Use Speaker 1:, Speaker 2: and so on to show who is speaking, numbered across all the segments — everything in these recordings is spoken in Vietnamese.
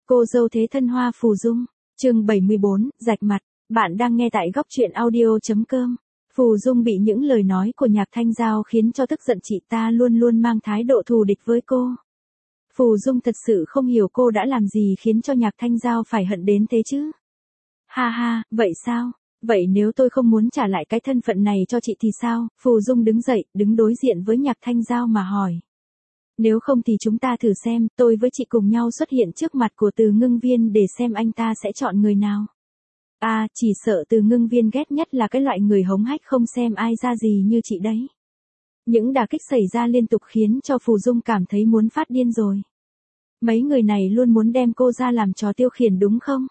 Speaker 1: Cô dâu thế thân Hoa Phù Dung, chương 74, rạch mặt, bạn đang nghe tại góc truyện audio.com. Phù Dung bị những lời nói của Nhạc Thanh Giao khiến cho tức giận, chị ta luôn luôn mang thái độ thù địch với cô. Phù Dung thật sự không hiểu cô đã làm gì khiến cho Nhạc Thanh Giao phải hận đến thế chứ. Ha ha, vậy sao? Vậy nếu tôi không muốn trả lại cái thân phận này cho chị thì sao? Phù Dung đứng dậy, đứng đối diện với Nhạc Thanh Giao mà hỏi. Nếu không thì chúng ta thử xem, tôi với chị cùng nhau xuất hiện trước mặt của Từ Ngưng Viên để xem anh ta sẽ chọn người nào. À, chỉ sợ Từ Ngưng Viên ghét nhất là cái loại người hống hách không xem ai ra gì như chị đấy. Những đả kích xảy ra liên tục khiến cho Phù Dung cảm thấy muốn phát điên rồi. Mấy người này luôn muốn đem cô ra làm trò tiêu khiển đúng không?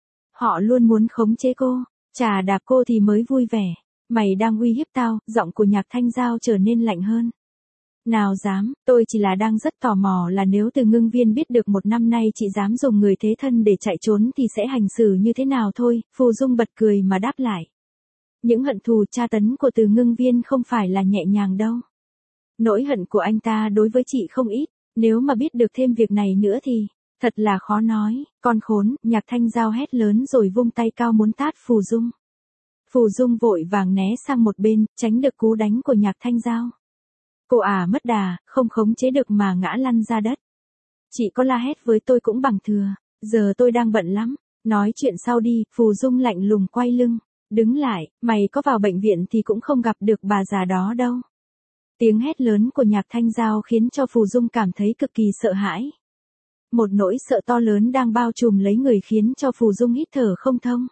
Speaker 1: Họ luôn muốn khống chế cô, chà đạp cô thì mới vui vẻ. Mày đang uy hiếp tao, giọng của Nhạc Thanh Giao trở nên lạnh hơn. Nào dám, tôi chỉ là đang rất tò mò là nếu Từ Ngưng Viên biết được một năm nay chị dám dùng người thế thân để chạy trốn thì sẽ hành xử như thế nào thôi. Phù Dung bật cười mà đáp lại. Những hận thù tra tấn của Từ Ngưng Viên không phải là nhẹ nhàng đâu. Nỗi hận của anh ta đối với chị không ít, nếu mà biết được thêm việc này nữa thì, thật là khó nói. Con khốn, Nhạc Thanh Giao hét lớn rồi vung tay cao muốn tát Phù Dung. Phù Dung vội vàng né sang một bên, tránh được cú đánh của Nhạc Thanh Giao. Cô mất đà, không khống chế được mà ngã lăn ra đất. Chị có la hét với tôi cũng bằng thừa, giờ tôi đang bận lắm, nói chuyện sau đi. Phù Dung lạnh lùng quay lưng, đứng lại, mày có vào bệnh viện thì cũng không gặp được bà già đó đâu. Tiếng hét lớn của Nhạc Thanh Giao khiến cho Phù Dung cảm thấy cực kỳ sợ hãi. Một nỗi sợ to lớn đang bao trùm lấy người khiến cho Phù Dung hít thở không thông.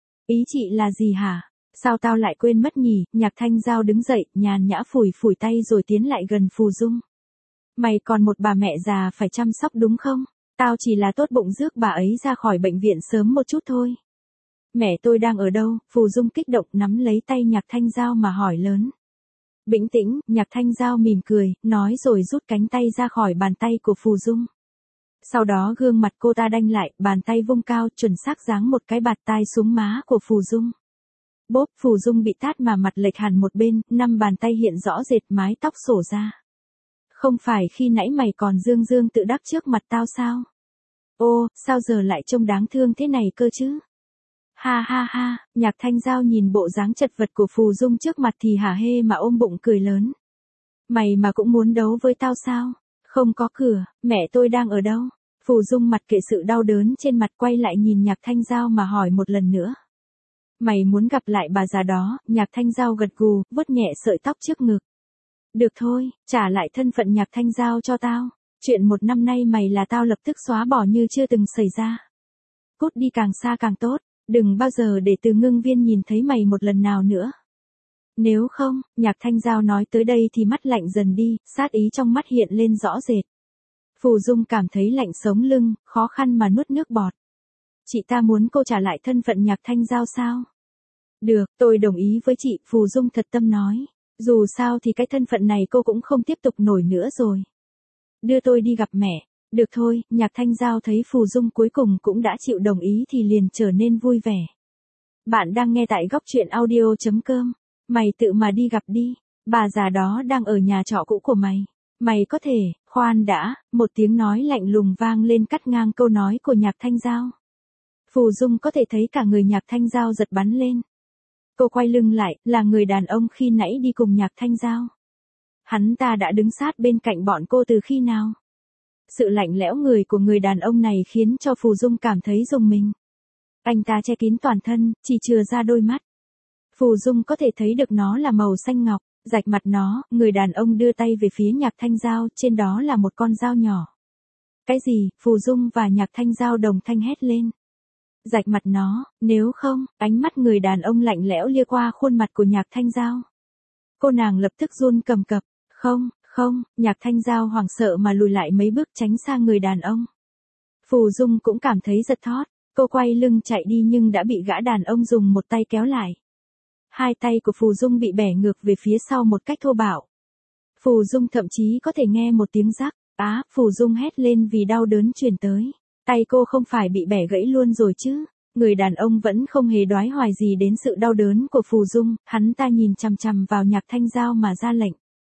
Speaker 1: Ý chị là gì hả? Sao tao lại quên mất nhỉ? Nhạc Thanh Giao đứng dậy, nhàn nhã phủi phủi tay rồi tiến lại gần Phù Dung. Mày còn một bà mẹ già phải chăm sóc đúng không? Tao chỉ là tốt bụng rước bà ấy ra khỏi bệnh viện sớm một chút thôi. Mẹ tôi đang ở đâu? Phù Dung kích động nắm lấy tay Nhạc Thanh Giao mà hỏi lớn. Bình tĩnh, Nhạc Thanh Giao mỉm cười, nói rồi rút cánh tay ra khỏi bàn tay của Phù Dung. Sau đó gương mặt cô ta đanh lại, bàn tay vung cao, chuẩn xác giáng một cái bạt tai xuống má của Phù Dung. Bốp, Phù Dung bị tát mà mặt lệch hẳn một bên, 5 bàn tay hiện rõ rệt mái tóc xổ ra. Không phải khi nãy mày còn dương dương tự đắc trước mặt tao sao? Ô, sao giờ lại trông đáng thương thế này cơ chứ? Ha ha ha, Nhạc Thanh Giao nhìn bộ dáng chật vật của Phù Dung trước mặt thì hả hê mà ôm bụng cười lớn. Mày mà cũng muốn đấu với tao sao? Không có cửa, mẹ tôi đang ở đâu? Phù Dung mặc kệ sự đau đớn trên mặt quay lại nhìn Nhạc Thanh Giao mà hỏi một lần nữa. Mày muốn gặp lại bà già đó? Nhạc Thanh Giao gật gù, vuốt nhẹ sợi tóc trước ngực. Được thôi, trả lại thân phận Nhạc Thanh Giao cho tao. Chuyện một năm nay mày là tao lập tức xóa bỏ như chưa từng xảy ra. Cút đi càng xa càng tốt, đừng bao giờ để Từ Ngưng Viên nhìn thấy mày một lần nào nữa. Nếu không, Nhạc Thanh Giao nói tới đây thì mắt lạnh dần đi, sát ý trong mắt hiện lên rõ rệt. Phù Dung cảm thấy lạnh sống lưng, khó khăn mà nuốt nước bọt. Chị ta muốn cô trả lại thân phận Nhạc Thanh Giao sao? Được, tôi đồng ý với chị, Phù Dung thật tâm nói. Dù sao thì cái thân phận này cô cũng không tiếp tục nổi nữa rồi. Đưa tôi đi gặp mẹ. Được thôi, Nhạc Thanh Giao thấy Phù Dung cuối cùng cũng đã chịu đồng ý thì liền trở nên vui vẻ. Bạn đang nghe tại góc truyện audio.com. Mày tự mà đi gặp đi. Bà già đó đang ở nhà trọ cũ của mày. Mày có thể, khoan đã, một tiếng nói lạnh lùng vang lên cắt ngang câu nói của Nhạc Thanh Giao. Phù Dung có thể thấy cả người Nhạc Thanh Giao giật bắn lên. Cô quay lưng lại, là người đàn ông khi nãy đi cùng Nhạc Thanh Giao. Hắn ta đã đứng sát bên cạnh bọn cô từ khi nào? Sự lạnh lẽo người của người đàn ông này khiến cho Phù Dung cảm thấy rùng mình. Anh ta che kín toàn thân, chỉ chừa ra đôi mắt. Phù Dung có thể thấy được nó là màu xanh ngọc, rạch mặt nó, người đàn ông đưa tay về phía Nhạc Thanh Giao, trên đó là một con dao nhỏ. Cái gì? Phù Dung và Nhạc Thanh Giao đồng thanh hét lên. Rạch mặt nó, nếu không, ánh mắt người đàn ông lạnh lẽo lia qua khuôn mặt của Nhạc Thanh Giao. Cô nàng lập tức run cầm cập, không, Nhạc Thanh Giao hoảng sợ mà lùi lại mấy bước tránh xa người đàn ông. Phù Dung cũng cảm thấy giật thót, cô quay lưng chạy đi nhưng đã bị gã đàn ông dùng một tay kéo lại. Hai tay của Phù Dung bị bẻ ngược về phía sau một cách thô bạo. Phù Dung thậm chí có thể nghe một tiếng rắc, Phù Dung hét lên vì đau đớn truyền tới. Tay cô không phải bị bẻ gãy luôn rồi chứ? Người đàn ông vẫn không hề đoái hoài gì đến sự đau đớn của Phù Dung, hắn ta nhìn chằm chằm vào Nhạc Thanh Giao mà ra lệnh.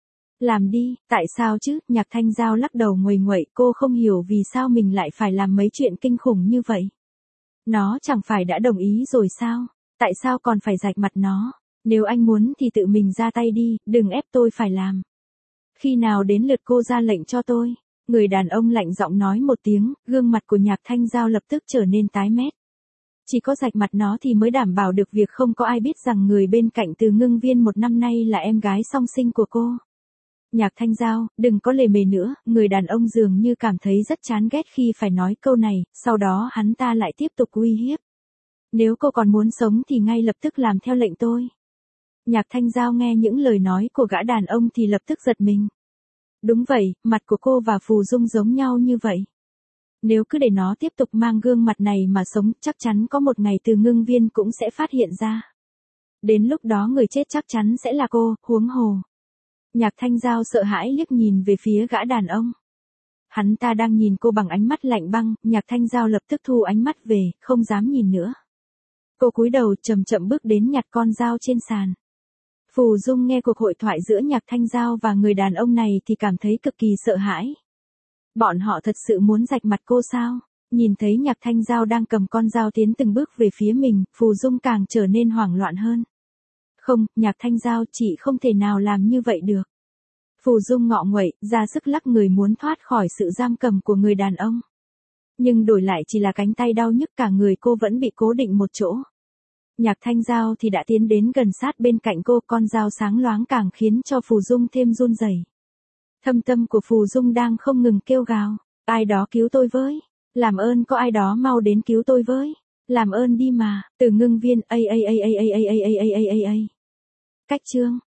Speaker 1: Làm đi, tại sao chứ, Nhạc Thanh Giao lắc đầu nguầy nguậy, cô không hiểu vì sao mình lại phải làm mấy chuyện kinh khủng như vậy. Nó chẳng phải đã đồng ý rồi sao? Tại sao còn phải rạch mặt nó? Nếu anh muốn thì tự mình ra tay đi, đừng ép tôi phải làm. Khi nào đến lượt cô ra lệnh cho tôi? Người đàn ông lạnh giọng nói một tiếng, gương mặt của Nhạc Thanh Giao lập tức trở nên tái mét. Chỉ có rạch mặt nó thì mới đảm bảo được việc không có ai biết rằng người bên cạnh Từ Ngưng Viên một năm nay là em gái song sinh của cô. Nhạc Thanh Giao, đừng có lề mề nữa, người đàn ông dường như cảm thấy rất chán ghét khi phải nói câu này, sau đó hắn ta lại tiếp tục uy hiếp. Nếu cô còn muốn sống thì ngay lập tức làm theo lệnh tôi. Nhạc Thanh Giao nghe những lời nói của gã đàn ông thì lập tức giật mình. Đúng vậy, mặt của cô và Phù Dung giống nhau như vậy. Nếu cứ để nó tiếp tục mang gương mặt này mà sống, chắc chắn có một ngày Từ Ngưng Viên cũng sẽ phát hiện ra. Đến lúc đó người chết chắc chắn sẽ là cô, huống hồ. Nhạc Thanh Giao sợ hãi liếc nhìn về phía gã đàn ông. Hắn ta đang nhìn cô bằng ánh mắt lạnh băng, Nhạc Thanh Giao lập tức thu ánh mắt về, không dám nhìn nữa. Cô cúi đầu chậm chậm bước đến nhặt con dao trên sàn. Phù Dung nghe cuộc hội thoại giữa Nhạc Thanh Giao và người đàn ông này thì cảm thấy cực kỳ sợ hãi. Bọn họ thật sự muốn rạch mặt cô sao? Nhìn thấy Nhạc Thanh Giao đang cầm con dao tiến từng bước về phía mình, Phù Dung càng trở nên hoảng loạn hơn. Không, Nhạc Thanh Giao, chị không thể nào làm như vậy được. Phù Dung ngọ nguậy, ra sức lắc người muốn thoát khỏi sự giam cầm của người đàn ông. Nhưng đổi lại chỉ là cánh tay đau nhức, cả người cô vẫn bị cố định một chỗ. Nhạc Thanh Giao thì đã tiến đến gần sát bên cạnh cô, con dao sáng loáng càng khiến cho Phù Dung thêm run rẩy. Thâm tâm của Phù Dung đang không ngừng kêu gào, ai đó cứu tôi với, làm ơn có ai đó mau đến cứu tôi với, làm ơn đi mà, Từ Ngưng Viên, Cách chương